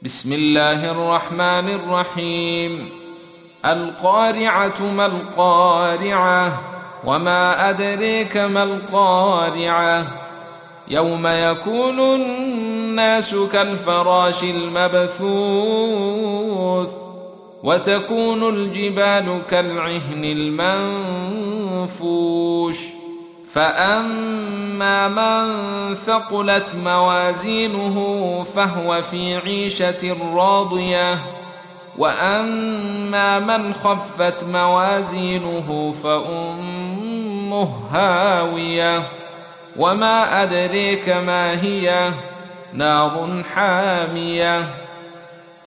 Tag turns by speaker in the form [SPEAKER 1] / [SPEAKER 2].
[SPEAKER 1] بسم الله الرحمن الرحيم. القارعة ما القارعة وما أدريك ما القارعة يوم يكون الناس كالفراش المبثوث وتكون الجبال كالعهن المنفوش فأما من ثقلت موازينه فهو في عيشة راضية وأما من خفت موازينه فأمه هاوية وما أدريك ما هي نار حامية